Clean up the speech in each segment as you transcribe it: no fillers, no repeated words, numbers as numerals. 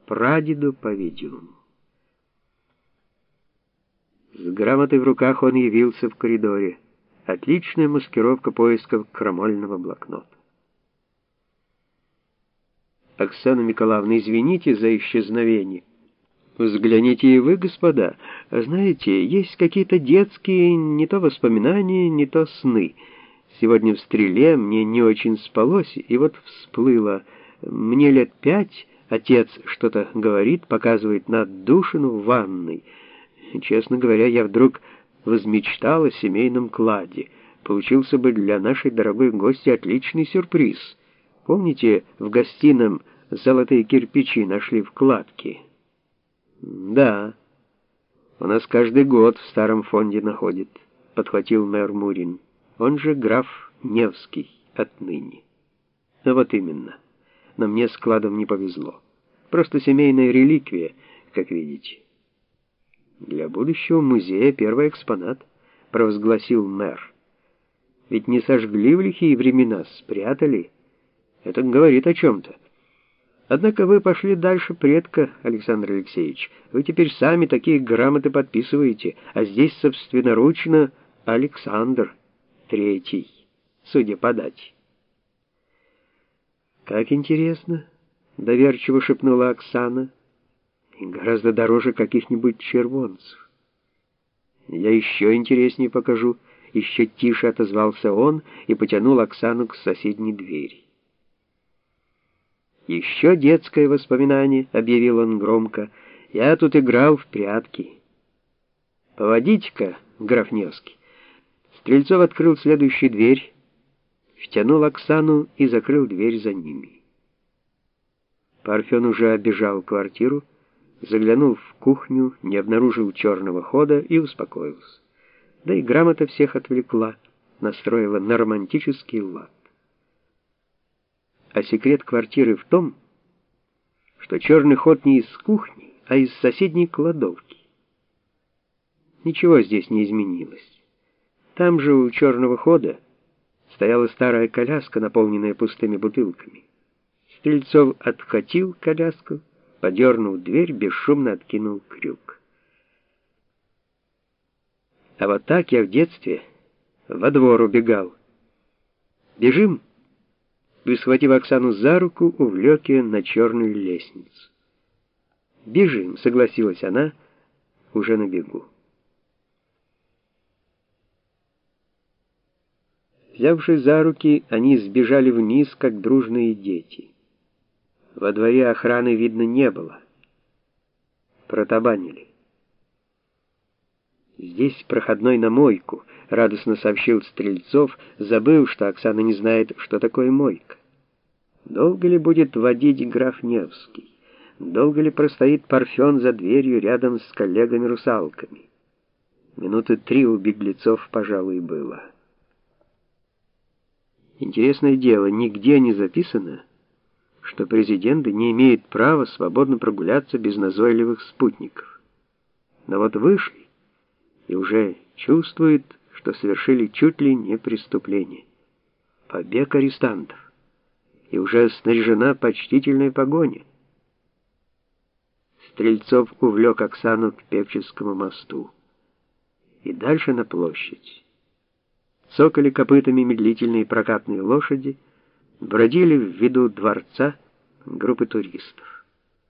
прадеду, по-видимому. С грамотой в руках он явился в коридоре. Отличная маскировка поисков крамольного блокнота. Оксана Николаевна, извините за исчезновение. Взгляните и вы, господа. Знаете, есть какие-то детские не то воспоминания, не то сны. Сегодня в «Стреле» мне не очень спалось, и вот всплыло. Мне лет 5, отец что-то говорит, показывает на отдушину в ванной. Честно говоря, я вдруг возмечтал о семейном кладе. Получился бы для нашей дорогой гости отличный сюрприз. Помните, в гостином золотые кирпичи нашли в кладке? Да, у нас каждый год в старом фонде находит, подхватил мэр Мурин. Он же граф Невский отныне. Ну вот именно. Но мне с кладом не повезло. Просто семейная реликвия, как видите. Для будущего музея первый экспонат, провозгласил мэр. Ведь не сожгли в лихие времена, спрятали. Это говорит о чем-то. Однако вы пошли дальше предка, Александр Алексеевич. Вы теперь сами такие грамоты подписываете, а здесь собственноручно Александр III, судя по дате. Как интересно, доверчиво шепнула Оксана. И гораздо дороже каких-нибудь червонцев. Я еще интереснее покажу. Еще тише отозвался он и потянул Оксану к соседней двери. «Еще детское воспоминание», — объявил он громко. «Я тут играл в прятки». «Поводите-ка, граф Невский». Стрельцов открыл следующую дверь, втянул Оксану и закрыл дверь за ними. Парфен уже обежал квартиру, заглянул в кухню, не обнаружил черного хода и успокоился. Да и грамота всех отвлекла, настроила на романтический лад. А секрет квартиры в том, что черный ход не из кухни, а из соседней кладовки. Ничего здесь не изменилось. Там же у черного хода стояла старая коляска, наполненная пустыми бутылками. Стрельцов откатил коляску, подернул дверь, бесшумно откинул крюк. А вот так я в детстве во двор убегал. «Бежим!» И, схватив Оксану за руку, увлек ее на черную лестницу. «Бежим!» — согласилась она, уже на бегу. Взявшись за руки, они сбежали вниз, как дружные дети. Во дворе охраны видно не было. Протабанили. «Здесь проходной на мойку», — радостно сообщил Стрельцов, забыв, что Оксана не знает, что такое мойка. Долго ли будет водить граф Невский? Долго ли простоит Парфен за дверью рядом с коллегами-русалками? Минуты 3 у беглецов, пожалуй, было. Интересное дело, нигде не записано, что президенты не имеют права свободно прогуляться без назойливых спутников. Но вот вышли и уже чувствуют, что совершили чуть ли не преступление. Побег арестантов. И уже снаряжена почтительная погоня. Стрельцов увлек Оксану к Певческому мосту. И дальше на площадь. Цокали копытами медлительные прокатные лошади, бродили в виду дворца группы туристов.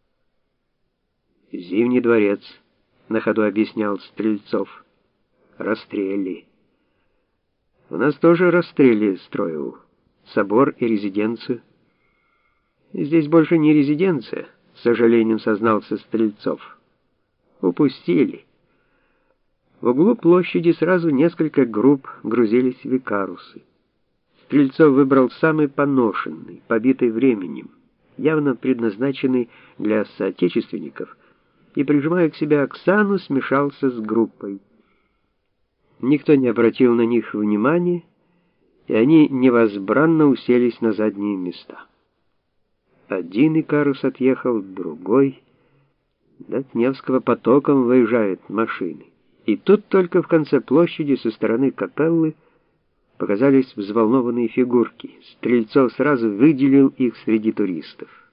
«Зимний дворец», — на ходу объяснял Стрельцов. «Расстрели». «У нас тоже расстрели строил. Собор и резиденцию». «Здесь больше не резиденция», — с сожалением сознался Стрельцов. «Упустили». В углу площади сразу несколько групп грузились в икарусы. Стрельцов выбрал самый поношенный, побитый временем, явно предназначенный для соотечественников, и, прижимая к себе Оксану, смешался с группой. Никто не обратил на них внимания, и они невозбранно уселись на задние места. Один икарус отъехал, другой. До Невского потоком выезжают машины. И тут только в конце площади со стороны капеллы показались взволнованные фигурки. Стрельцов сразу выделил их среди туристов.